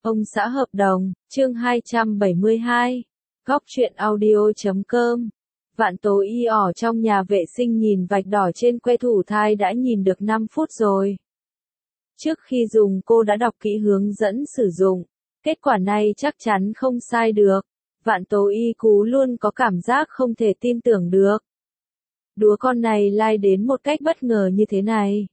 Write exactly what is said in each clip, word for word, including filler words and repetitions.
Ông xã hợp đồng, chương hai trăm bảy mươi hai. Góc truyện audio chấm com. Vạn Tố Y ỏ trong nhà vệ sinh nhìn vạch đỏ trên que thụ thai đã nhìn được năm phút rồi. Trước khi dùng cô đã đọc kỹ hướng dẫn sử dụng. Kết quả này chắc chắn không sai được. Vạn Tố Y cú luôn có cảm giác không thể tin tưởng được. Đứa con này lai đến một cách bất ngờ như thế này.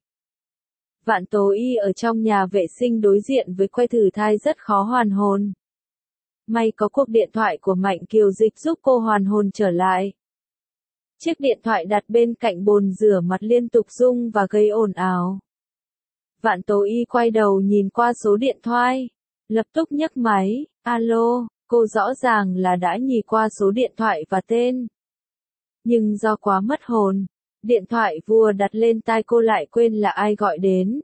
Vạn Tố Y ở trong nhà vệ sinh đối diện với que thử thai rất khó hoàn hồn. May có cuộc điện thoại của Mạnh Kiều Dịch giúp cô hoàn hồn trở lại. Chiếc điện thoại đặt bên cạnh bồn rửa mặt liên tục rung và gây ồn ào. Vạn Tố Y quay đầu nhìn qua số điện thoại, lập tức nhấc máy, alo, cô rõ ràng là đã nhìn qua số điện thoại và tên. Nhưng do quá mất hồn, điện thoại vừa đặt lên tai cô lại quên là ai gọi đến.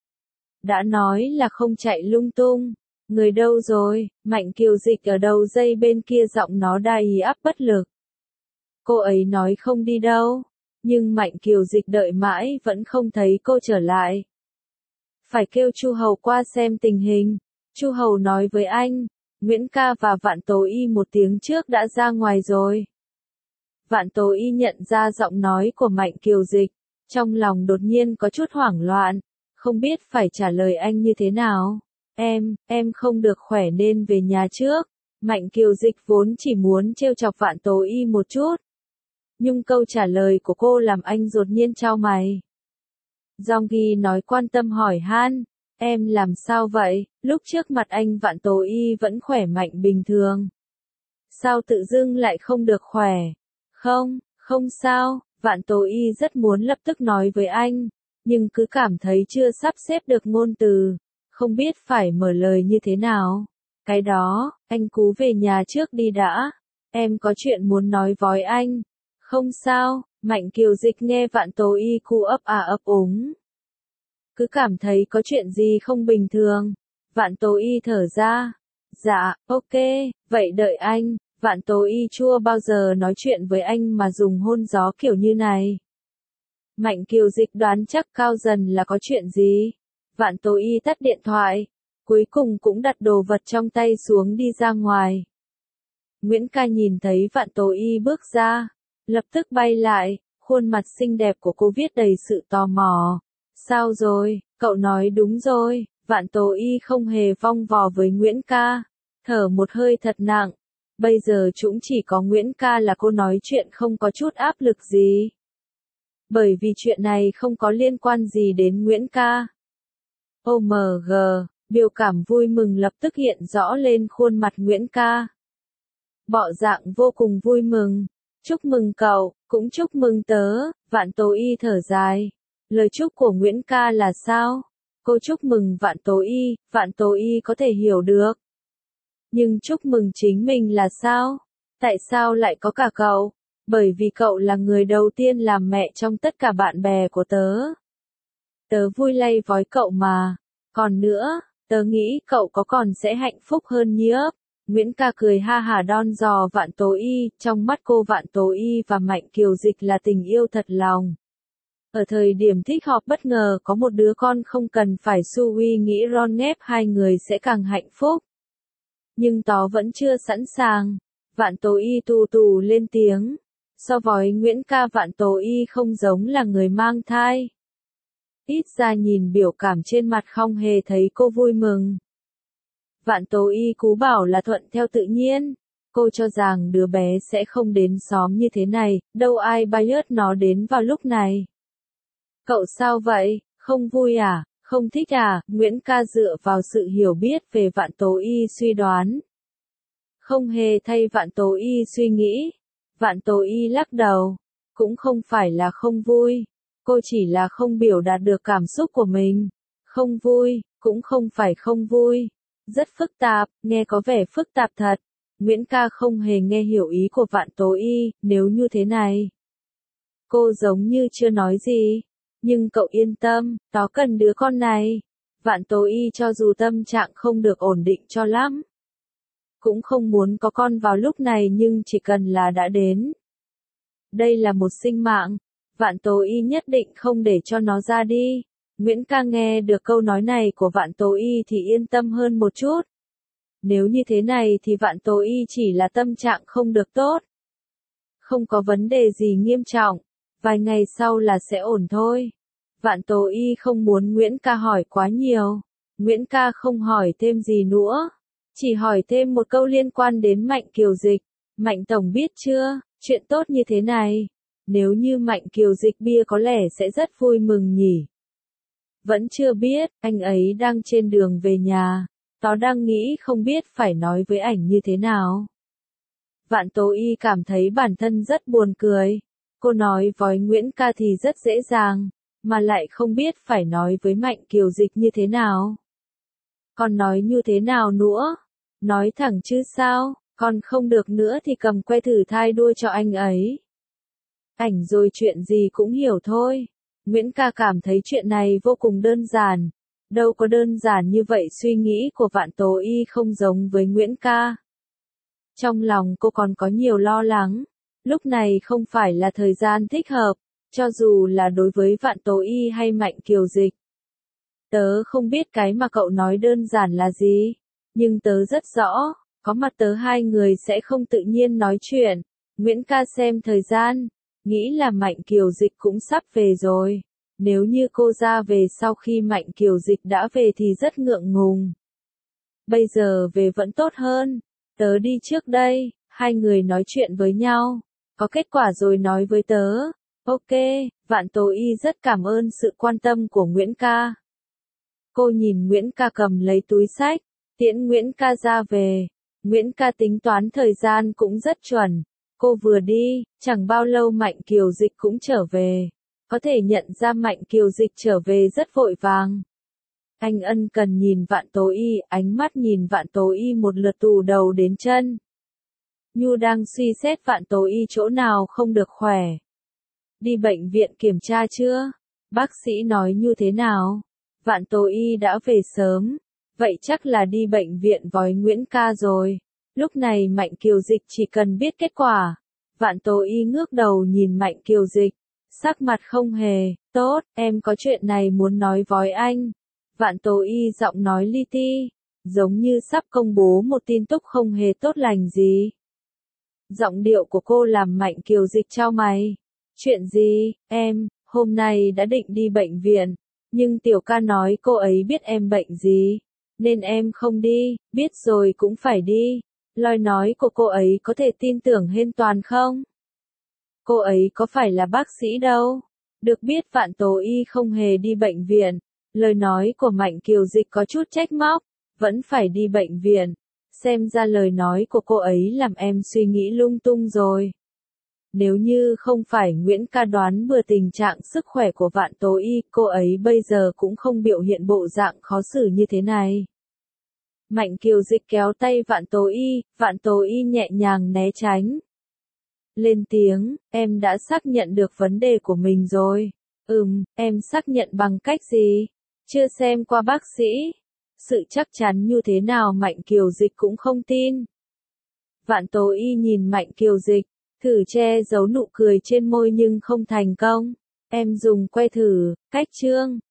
Đã nói là không chạy lung tung. Người đâu rồi, Mạnh Kiều Dịch ở đầu dây bên kia giọng nó đầy áp bất lực. Cô ấy nói không đi đâu, nhưng Mạnh Kiều Dịch đợi mãi vẫn không thấy cô trở lại. Phải kêu Chu Hầu qua xem tình hình. Chu Hầu nói với anh, Nguyễn ca và Vạn Tố Y một tiếng trước đã ra ngoài rồi. Vạn Tố Y nhận ra giọng nói của Mạnh Kiều Dịch, trong lòng đột nhiên có chút hoảng loạn, không biết phải trả lời anh như thế nào. Em, em không được khỏe nên về nhà trước. Mạnh Kiều Dịch vốn chỉ muốn trêu chọc Vạn Tố Y một chút. Nhưng câu trả lời của cô làm anh đột nhiên chau mày. Dong Ghi nói quan tâm hỏi han, em làm sao vậy, lúc trước mặt anh Vạn Tố Y vẫn khỏe mạnh bình thường. Sao tự dưng lại không được khỏe? Không, không sao, Vạn Tố Y rất muốn lập tức nói với anh, nhưng cứ cảm thấy chưa sắp xếp được ngôn từ, không biết phải mở lời như thế nào. Cái đó, anh cú về nhà trước đi đã, em có chuyện muốn nói với anh. Không sao, Mạnh Kiều Dịch nghe Vạn Tố Y cu ấp à ấp úng. Cứ cảm thấy có chuyện gì không bình thường. Vạn Tố Y thở ra. Dạ, ok, vậy đợi anh. Vạn Tố Y chưa bao giờ nói chuyện với anh mà dùng hôn gió kiểu như này. Mạnh Kiều Dịch đoán chắc cao dần là có chuyện gì. Vạn Tố Y tắt điện thoại, cuối cùng cũng đặt đồ vật trong tay xuống đi ra ngoài. Nguyễn ca nhìn thấy Vạn Tố Y bước ra, lập tức bay lại, khuôn mặt xinh đẹp của cô viết đầy sự tò mò. Sao rồi, cậu nói đúng rồi. Vạn Tố Y không hề vòng vò với Nguyễn ca, thở một hơi thật nặng. Bây giờ chúng chỉ có Nguyễn ca là cô nói chuyện không có chút áp lực gì. Bởi vì chuyện này không có liên quan gì đến Nguyễn ca. ô em giê, biểu cảm vui mừng lập tức hiện rõ lên khuôn mặt Nguyễn ca. Bọ dạng vô cùng vui mừng. Chúc mừng cậu, cũng chúc mừng tớ. Vạn Tố Y thở dài. Lời chúc của Nguyễn ca là sao? Cô chúc mừng Vạn Tố Y, Vạn Tố Y có thể hiểu được. Nhưng chúc mừng chính mình là sao? Tại sao lại có cả cậu? Bởi vì cậu là người đầu tiên làm mẹ trong tất cả bạn bè của tớ. Tớ vui lây với cậu mà. Còn nữa, tớ nghĩ cậu có còn sẽ hạnh phúc hơn nhiếp. Nguyễn ca cười ha hả đon dò Vạn Tố Y, trong mắt cô Vạn Tố Y và Mạnh Kiều Dịch là tình yêu thật lòng. Ở thời điểm thích hợp bất ngờ có một đứa con không cần phải suy nghĩ ron ghép hai người sẽ càng hạnh phúc. Nhưng tớ vẫn chưa sẵn sàng. Vạn Tố Y tù tù lên tiếng. So với Nguyễn ca Vạn Tố Y không giống là người mang thai. Ít ra nhìn biểu cảm trên mặt không hề thấy cô vui mừng. Vạn Tố Y cú bảo là thuận theo tự nhiên. Cô cho rằng đứa bé sẽ không đến xóm như thế này, đâu ai bias nó đến vào lúc này. Cậu sao vậy, không vui à, không thích à? Nguyễn ca dựa vào sự hiểu biết về Vạn Tố Y suy đoán. Không hề thay Vạn Tố Y suy nghĩ. Vạn Tố Y lắc đầu. Cũng không phải là không vui. Cô chỉ là không biểu đạt được cảm xúc của mình. Không vui, cũng không phải không vui. Rất phức tạp, nghe có vẻ phức tạp thật. Nguyễn ca không hề nghe hiểu ý của Vạn Tố Y, nếu như thế này. Cô giống như chưa nói gì. Nhưng cậu yên tâm, nó cần đứa con này. Vạn Tố Y cho dù tâm trạng không được ổn định cho lắm. Cũng không muốn có con vào lúc này nhưng chỉ cần là đã đến. Đây là một sinh mạng. Vạn Tố Y nhất định không để cho nó ra đi. Nguyễn ca nghe được câu nói này của Vạn Tố Y thì yên tâm hơn một chút. Nếu như thế này thì Vạn Tố Y chỉ là tâm trạng không được tốt. Không có vấn đề gì nghiêm trọng, vài ngày sau là sẽ ổn thôi. Vạn Tố Y không muốn Nguyễn Ca hỏi quá nhiều. Nguyễn Ca không hỏi thêm gì nữa. Chỉ hỏi thêm một câu liên quan đến Mạnh Kiều Dịch. Mạnh Tổng biết chưa, chuyện tốt như thế này. Nếu như Mạnh Kiều Dịch bia có lẽ sẽ rất vui mừng nhỉ. Vẫn chưa biết, anh ấy đang trên đường về nhà. Tó đang nghĩ không biết phải nói với ảnh như thế nào. Vạn Tố Y cảm thấy bản thân rất buồn cười. Cô nói với Nguyễn Ca thì rất dễ dàng, mà lại không biết phải nói với Mạnh Kiều Dịch như thế nào. Còn nói như thế nào nữa? Nói thẳng chứ sao, còn không được nữa thì cầm que thử thai đua cho anh ấy. Ảnh rồi chuyện gì cũng hiểu thôi. Nguyễn Ca cảm thấy chuyện này vô cùng đơn giản. Đâu có đơn giản như vậy, suy nghĩ của Vạn Tố Y không giống với Nguyễn Ca. Trong lòng cô còn có nhiều lo lắng. Lúc này không phải là thời gian thích hợp, cho dù là đối với Vạn Tố Y hay Mạnh Kiều Dịch. Tớ không biết cái mà cậu nói đơn giản là gì, nhưng tớ rất rõ, có mặt tớ hai người sẽ không tự nhiên nói chuyện. Nguyễn Ca xem thời gian, nghĩ là Mạnh Kiều Dịch cũng sắp về rồi. Nếu như cô ra về sau khi Mạnh Kiều Dịch đã về thì rất ngượng ngùng. Bây giờ về vẫn tốt hơn. Tớ đi trước đây, hai người nói chuyện với nhau. Có kết quả rồi nói với tớ. Ok, Vạn Tố Y rất cảm ơn sự quan tâm của Nguyễn Ca. Cô nhìn Nguyễn Ca cầm lấy túi xách, tiễn Nguyễn Ca ra về. Nguyễn Ca tính toán thời gian cũng rất chuẩn. Cô vừa đi, chẳng bao lâu Mạnh Kiều Dịch cũng trở về. Có thể nhận ra Mạnh Kiều Dịch trở về rất vội vàng. Anh ân cần nhìn Vạn Tố Y, ánh mắt nhìn Vạn Tố Y một lượt từ đầu đến chân. Nhu đang suy xét Vạn Tố Y chỗ nào không được khỏe. Đi bệnh viện kiểm tra chưa? Bác sĩ nói như thế nào? Vạn Tố Y đã về sớm. Vậy chắc là đi bệnh viện với Nguyễn Ca rồi. Lúc này Mạnh Kiều Dịch chỉ cần biết kết quả. Vạn Tố Y ngước đầu nhìn Mạnh Kiều Dịch. Sắc mặt không hề, tốt, em có chuyện này muốn nói với anh. Vạn Tố Y giọng nói li ti, giống như sắp công bố một tin tức không hề tốt lành gì. Giọng điệu của cô làm Mạnh Kiều Dịch chau mày. Chuyện gì, em, hôm nay đã định đi bệnh viện, nhưng Tiểu Ca nói cô ấy biết em bệnh gì, nên em không đi, biết rồi cũng phải đi. Lời nói của cô ấy có thể tin tưởng hoàn toàn không? Cô ấy có phải là bác sĩ đâu. Được biết Vạn Tố Y không hề đi bệnh viện. Lời nói của Mạnh Kiều Dịch có chút trách móc. Vẫn phải đi bệnh viện. Xem ra lời nói của cô ấy làm em suy nghĩ lung tung rồi. Nếu như không phải Nguyễn Ca đoán bừa tình trạng sức khỏe của Vạn Tố Y, cô ấy bây giờ cũng không biểu hiện bộ dạng khó xử như thế này. Mạnh Kiều Dịch kéo tay Vạn Tố Y, Vạn Tố Y nhẹ nhàng né tránh. Lên tiếng, em đã xác nhận được vấn đề của mình rồi. Ừm, em xác nhận bằng cách gì? Chưa xem qua bác sĩ. Sự chắc chắn như thế nào Mạnh Kiều Dịch cũng không tin. Vạn Tố Y nhìn Mạnh Kiều Dịch, thử che giấu nụ cười trên môi nhưng không thành công. Em dùng que thử, cách chương.